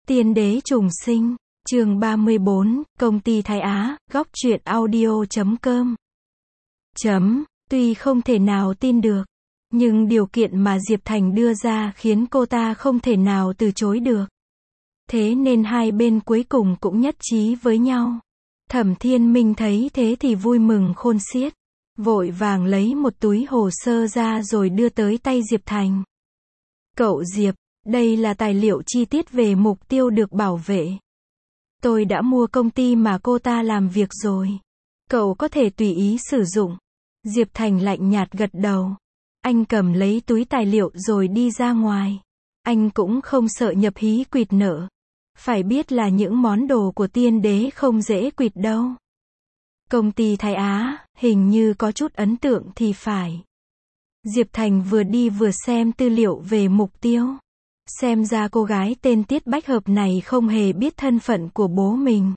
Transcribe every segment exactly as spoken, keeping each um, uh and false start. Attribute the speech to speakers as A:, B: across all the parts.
A: Tiên đế trùng sinh, chương ba mươi bốn, công ty Thái Á, góc truyện audio chấm com. Chấm, tuy không thể nào tin được, nhưng điều kiện mà Diệp Thành đưa ra khiến cô ta không thể nào từ chối được. Thế nên hai bên cuối cùng cũng nhất trí với nhau. Thẩm Thiên Minh thấy thế thì vui mừng khôn xiết, vội vàng lấy một túi hồ sơ ra rồi đưa tới tay Diệp Thành. Cậu Diệp, đây là tài liệu chi tiết về mục tiêu được bảo vệ. Tôi đã mua công ty mà cô ta làm việc rồi. Cậu có thể tùy ý sử dụng. Diệp Thành lạnh nhạt gật đầu. Anh cầm lấy túi tài liệu rồi đi ra ngoài. Anh cũng không sợ nhập hí quỵt nợ. Phải biết là những món đồ của tiên đế không dễ quỵt đâu. Công ty Thái Á, hình như có chút ấn tượng thì phải. Diệp Thành vừa đi vừa xem tư liệu về mục tiêu. Xem ra cô gái tên Tiết Bách Hợp này không hề biết thân phận của bố mình.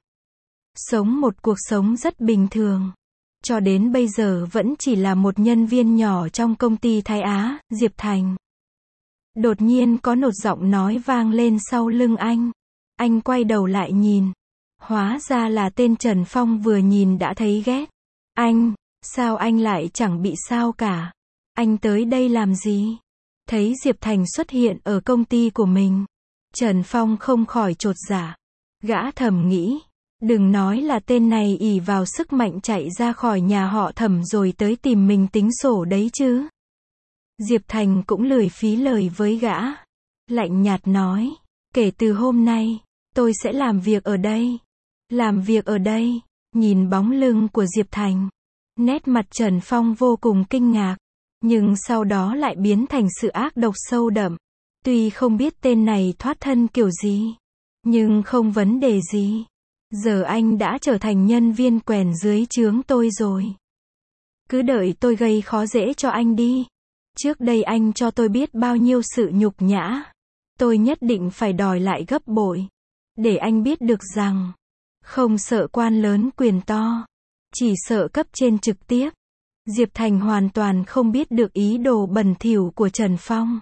A: Sống một cuộc sống rất bình thường. Cho đến bây giờ vẫn chỉ là một nhân viên nhỏ trong công ty Thái Á, Diệp Thành. Đột nhiên có một giọng nói vang lên sau lưng anh. Anh quay đầu lại nhìn. Hóa ra là tên Trần Phong vừa nhìn đã thấy ghét. Anh, sao anh lại chẳng bị sao cả? Anh tới đây làm gì? Thấy Diệp Thành xuất hiện ở công ty của mình, Trần Phong không khỏi chột dạ. Gã thầm nghĩ, đừng nói là tên này ỷ vào sức mạnh chạy ra khỏi nhà họ Thẩm rồi tới tìm mình tính sổ đấy chứ. Diệp Thành cũng lười phí lời với gã. Lạnh nhạt nói, kể từ hôm nay, tôi sẽ làm việc ở đây. Làm việc ở đây, nhìn bóng lưng của Diệp Thành. Nét mặt Trần Phong vô cùng kinh ngạc. Nhưng sau đó lại biến thành sự ác độc sâu đậm. Tuy không biết tên này thoát thân kiểu gì, nhưng không vấn đề gì. Giờ anh đã trở thành nhân viên quèn dưới trướng tôi rồi. Cứ đợi tôi gây khó dễ cho anh đi. Trước đây anh cho tôi biết bao nhiêu sự nhục nhã. Tôi nhất định phải đòi lại gấp bội. Để anh biết được rằng, không sợ quan lớn quyền to, chỉ sợ cấp trên trực tiếp. Diệp Thành hoàn toàn không biết được ý đồ bẩn thỉu của Trần Phong.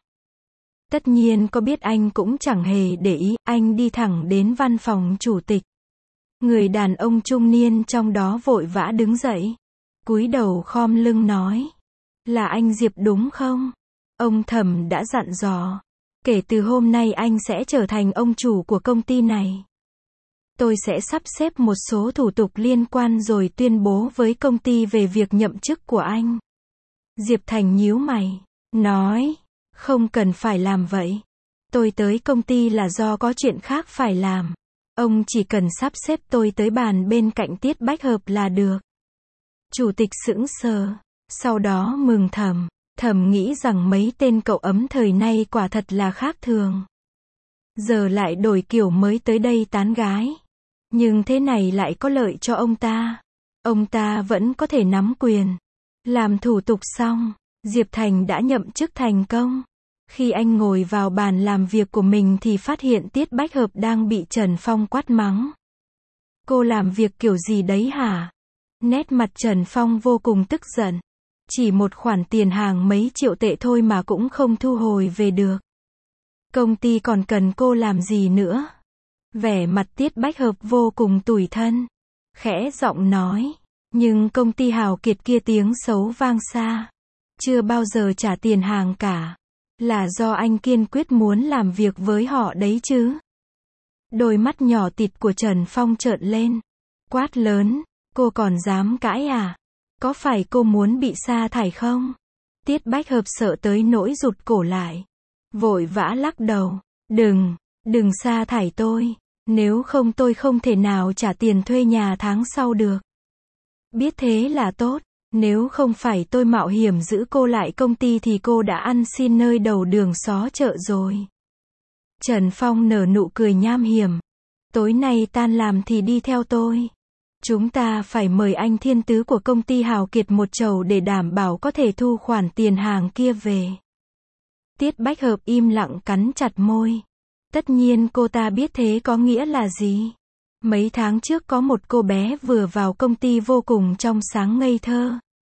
A: Tất nhiên có biết anh cũng chẳng hề để ý, anh đi thẳng đến văn phòng chủ tịch. Người đàn ông trung niên trong đó vội vã đứng dậy, cúi đầu khom lưng nói, là anh Diệp đúng không? Ông Thẩm đã dặn dò, kể từ hôm nay anh sẽ trở thành ông chủ của công ty này. Tôi sẽ sắp xếp một số thủ tục liên quan rồi tuyên bố với công ty về việc nhậm chức của anh. Diệp Thành nhíu mày, nói, không cần phải làm vậy. Tôi tới công ty là do có chuyện khác phải làm. Ông chỉ cần sắp xếp tôi tới bàn bên cạnh Tiết Bách Hợp là được. Chủ tịch sững sờ, sau đó mừng thầm, thầm nghĩ rằng mấy tên cậu ấm thời nay quả thật là khác thường. Giờ lại đổi kiểu mới tới đây tán gái. Nhưng thế này lại có lợi cho ông ta. Ông ta vẫn có thể nắm quyền. Làm thủ tục xong, Diệp Thành đã nhậm chức thành công. Khi anh ngồi vào bàn làm việc của mình thì phát hiện Tiết Bách Hợp đang bị Trần Phong quát mắng. Cô làm việc kiểu gì đấy hả? Nét mặt Trần Phong vô cùng tức giận. Chỉ một khoản tiền hàng mấy triệu tệ thôi mà cũng không thu hồi về được. Công ty còn cần cô làm gì nữa? Vẻ mặt Tiết Bách Hợp vô cùng tủi thân. Khẽ giọng nói, nhưng công ty Hào Kiệt kia tiếng xấu vang xa. Chưa bao giờ trả tiền hàng cả. Là do anh kiên quyết muốn làm việc với họ đấy chứ. Đôi mắt nhỏ tịt của Trần Phong trợn lên. Quát lớn, cô còn dám cãi à? Có phải cô muốn bị sa thải không? Tiết Bách Hợp sợ tới nỗi rụt cổ lại. Vội vã lắc đầu, đừng, đừng sa thải tôi. Nếu không tôi không thể nào trả tiền thuê nhà tháng sau được. Biết thế là tốt. Nếu không phải tôi mạo hiểm giữ cô lại công ty thì cô đã ăn xin nơi đầu đường xó chợ rồi. Trần Phong nở nụ cười nham hiểm. Tối nay tan làm thì đi theo tôi. Chúng ta phải mời anh thiên tứ của công ty Hào Kiệt một chầu để đảm bảo có thể thu khoản tiền hàng kia về. Tiết Bách Hợp im lặng cắn chặt môi. Tất nhiên cô ta biết thế có nghĩa là gì. Mấy tháng trước có một cô bé vừa vào công ty vô cùng trong sáng ngây thơ.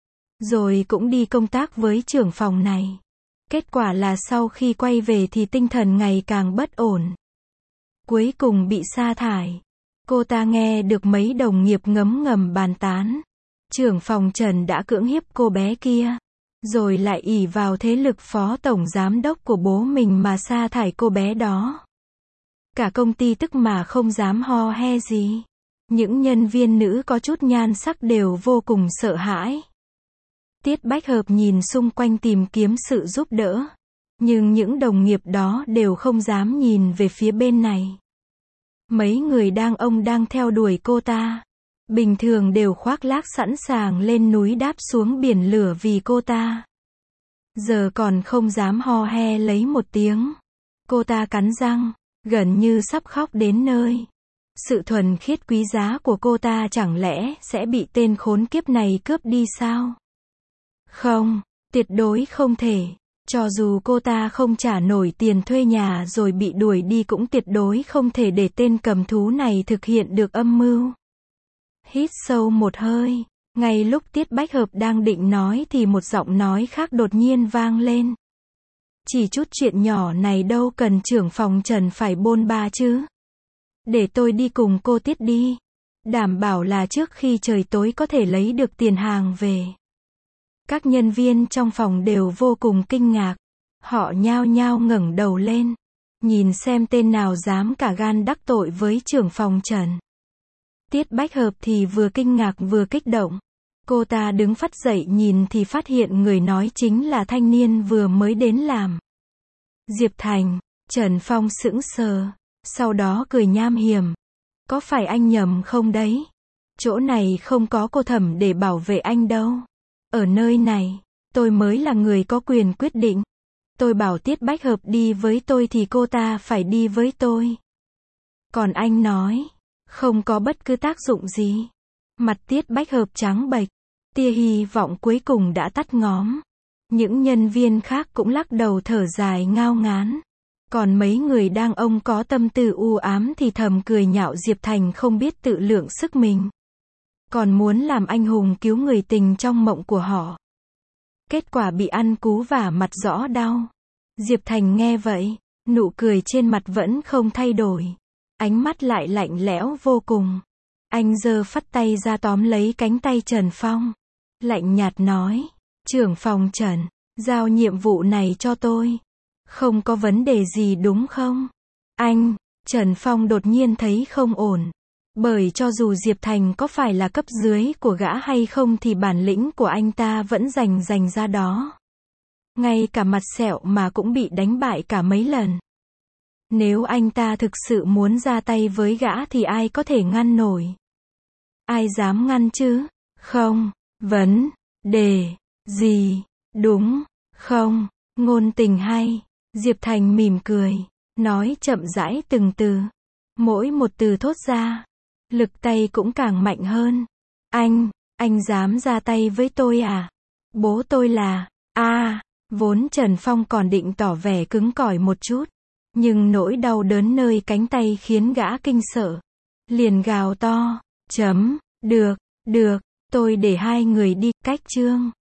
A: Rồi cũng đi công tác với trưởng phòng này. Kết quả là sau khi quay về thì tinh thần ngày càng bất ổn. cuối cùng bị sa thải. Cô ta nghe được mấy đồng nghiệp ngấm ngầm bàn tán. Trưởng phòng Trần đã cưỡng hiếp cô bé kia. Rồi lại ỷ vào thế lực phó tổng giám đốc của bố mình mà sa thải cô bé đó. Cả công ty tức mà không dám ho he gì. Những nhân viên nữ có chút nhan sắc đều vô cùng sợ hãi. Tiết Bách Hợp nhìn xung quanh tìm kiếm sự giúp đỡ. Nhưng những đồng nghiệp đó đều không dám nhìn về phía bên này. Mấy người đang ông đang theo đuổi cô ta. Bình thường đều khoác lác sẵn sàng lên núi đáp xuống biển lửa vì cô ta. Giờ còn không dám ho he lấy một tiếng. Cô ta cắn răng, gần như sắp khóc đến nơi. Sự thuần khiết quý giá của cô ta chẳng lẽ sẽ bị tên khốn kiếp này cướp đi sao? Không, tuyệt đối không thể. Cho dù cô ta không trả nổi tiền thuê nhà rồi bị đuổi đi cũng tuyệt đối không thể để tên cầm thú này thực hiện được âm mưu. Hít sâu một hơi. Ngay lúc Tiết Bách Hợp đang định nói thì một giọng nói khác đột nhiên vang lên. Chỉ chút chuyện nhỏ này đâu cần trưởng phòng Trần phải bôn ba chứ. Để tôi đi cùng cô Tiết đi. Đảm bảo là trước khi trời tối có thể lấy được tiền hàng về. Các nhân viên trong phòng đều vô cùng kinh ngạc. Họ nhao nhao ngẩng đầu lên. Nhìn xem tên nào dám cả gan đắc tội với trưởng phòng Trần. Tiết Bách Hợp thì vừa kinh ngạc vừa kích động. Cô ta đứng phắt dậy nhìn thì phát hiện người nói chính là thanh niên vừa mới đến làm. Diệp Thành. Trần Phong sững sờ. Sau đó cười nham hiểm. Có phải anh nhầm không đấy? Chỗ này không có cô Thẩm để bảo vệ anh đâu. Ở nơi này, tôi mới là người có quyền quyết định. Tôi bảo Tiết Bách Hợp đi với tôi thì cô ta phải đi với tôi. Còn anh nói, không có bất cứ tác dụng gì. Mặt Tiết Bách Hợp trắng bệch. Tia hy vọng cuối cùng đã tắt ngóm. Những nhân viên khác cũng lắc đầu thở dài ngao ngán. Còn mấy người đang ông có tâm tư u ám thì thầm cười nhạo Diệp Thành không biết tự lượng sức mình. Còn muốn làm anh hùng cứu người tình trong mộng của họ. Kết quả bị ăn cú vả mặt rõ đau. Diệp Thành nghe vậy, nụ cười trên mặt vẫn không thay đổi. Ánh mắt lại lạnh lẽo vô cùng. Anh giơ phắt tay ra tóm lấy cánh tay Trần Phong. Lạnh nhạt nói, trưởng phòng Trần, giao nhiệm vụ này cho tôi. Không có vấn đề gì đúng không? Anh, Trần Phong đột nhiên thấy không ổn. Bởi cho dù Diệp Thành có phải là cấp dưới của gã hay không thì bản lĩnh của anh ta vẫn rành rành ra đó. Ngay cả mặt sẹo mà cũng bị đánh bại cả mấy lần. Nếu anh ta thực sự muốn ra tay với gã thì ai có thể ngăn nổi? Ai dám ngăn chứ? Không, vấn đề gì, đúng không? Ngôn tình hay. Diệp Thành mỉm cười, nói chậm rãi từng từ. Mỗi một từ thốt ra, lực tay cũng càng mạnh hơn. Anh, anh dám ra tay với tôi à? Bố tôi là, a à, vốn Trần Phong còn định tỏ vẻ cứng cỏi một chút. Nhưng nỗi đau đớn nơi cánh tay khiến gã kinh sợ. Liền gào to, chấm, được, được, tôi để hai người đi, cách chương.